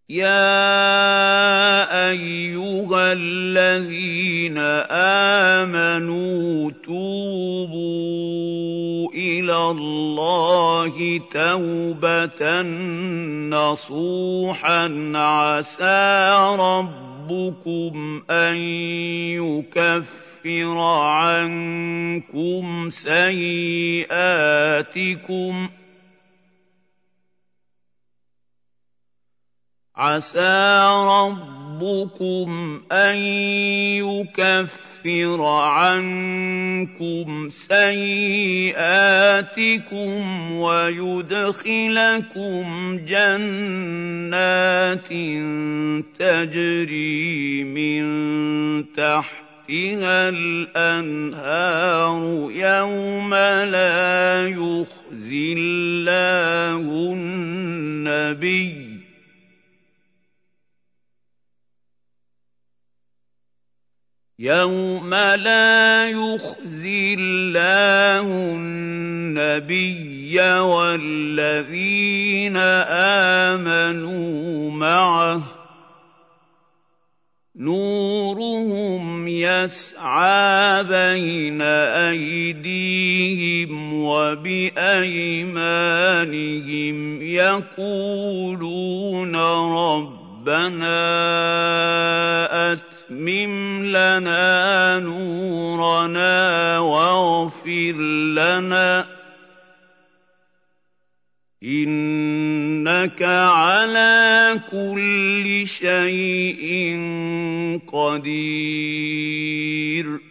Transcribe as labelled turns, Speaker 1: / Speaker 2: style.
Speaker 1: يَا أَيُّهَا الَّذِينَ آمَنُوا تُوبُوا إِلَى اللَّهِ تَوْبَةً نَّصُوحًا عَسَىٰ رَبُّكُمْ أَن يُكَفِّرَ عَنكُمْ سَيِّئَاتِكُمْ وَيُدْخِلَكُمْ جَنَّاتٍ تَجْرِي مِن تَحْتِهَا الْأَنْهَارُ يَوْمَ لَا يُخْزِي اللَّهُ النَّبِيَّ وَالَّذِينَ آمَنُوا مَعَهُ ۖ نُورُهُمْ يَسْعَىٰ بَيْنَ أَيْدِيهِمْ وَبِأَيْمَانِهِمْ يَقُولُونَ رَبَّنَا أَتْمِمْ لَنَا نُورَنَا وَاغْفِرْ لَنَا ۖ إِنَّكَ عَلَىٰ كُلِّ شَيْءٍ قَدِيرٌ